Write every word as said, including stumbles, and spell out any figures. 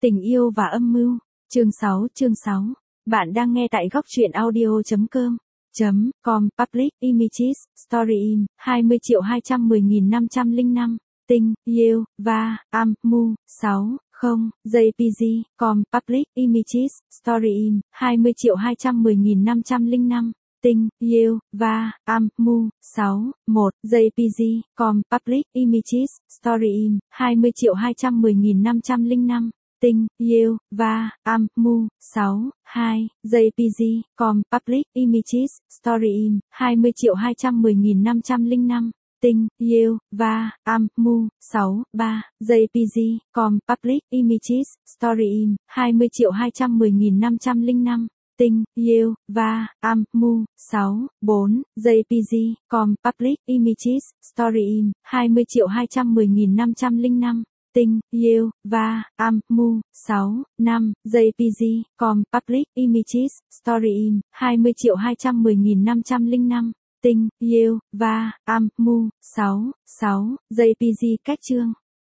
Tình yêu và âm mưu, chương sáu, chương sáu. Bạn đang nghe tại góc truyện audio.com. Chấm, com, public, images, story im, hai mươi triệu hai trăm mười nghìn năm trăm lẻ năm, tình, yêu, và, am, mu, sáu, không, jpg, com, public, images, story im, hai mươi triệu hai trăm mười nghìn năm trăm lẻ năm, tình, yêu, và, am, mu, sáu, một, jpg, com, public, images, story im, hai mươi triệu hai trăm mười nghìn năm trăm lẻ năm. Tình, yêu, và, am, mu, sáu, hai, jpg, com, public, images, story im, hai mươi triệu hai trăm mười nghìn năm trăm lẻ năm, tình, yêu, và, am, mu, sáu, ba, jpg, com, public, images, story im, hai mươi triệu hai trăm mười nghìn năm trăm lẻ năm, tình, yêu, và, am, mu, sáu, bốn, jpg, com, public, images, story im, hai mươi triệu hai trăm mười nghìn năm trăm lẻ năm. Tình, yêu, và, am, mu, sáu, năm, jpg, com, public, images, story im, hai mươi triệu hai trăm mười nghìn năm trăm lẻ năm, tình, yêu, và, am, mu, sáu, sáu, jpg cách chương.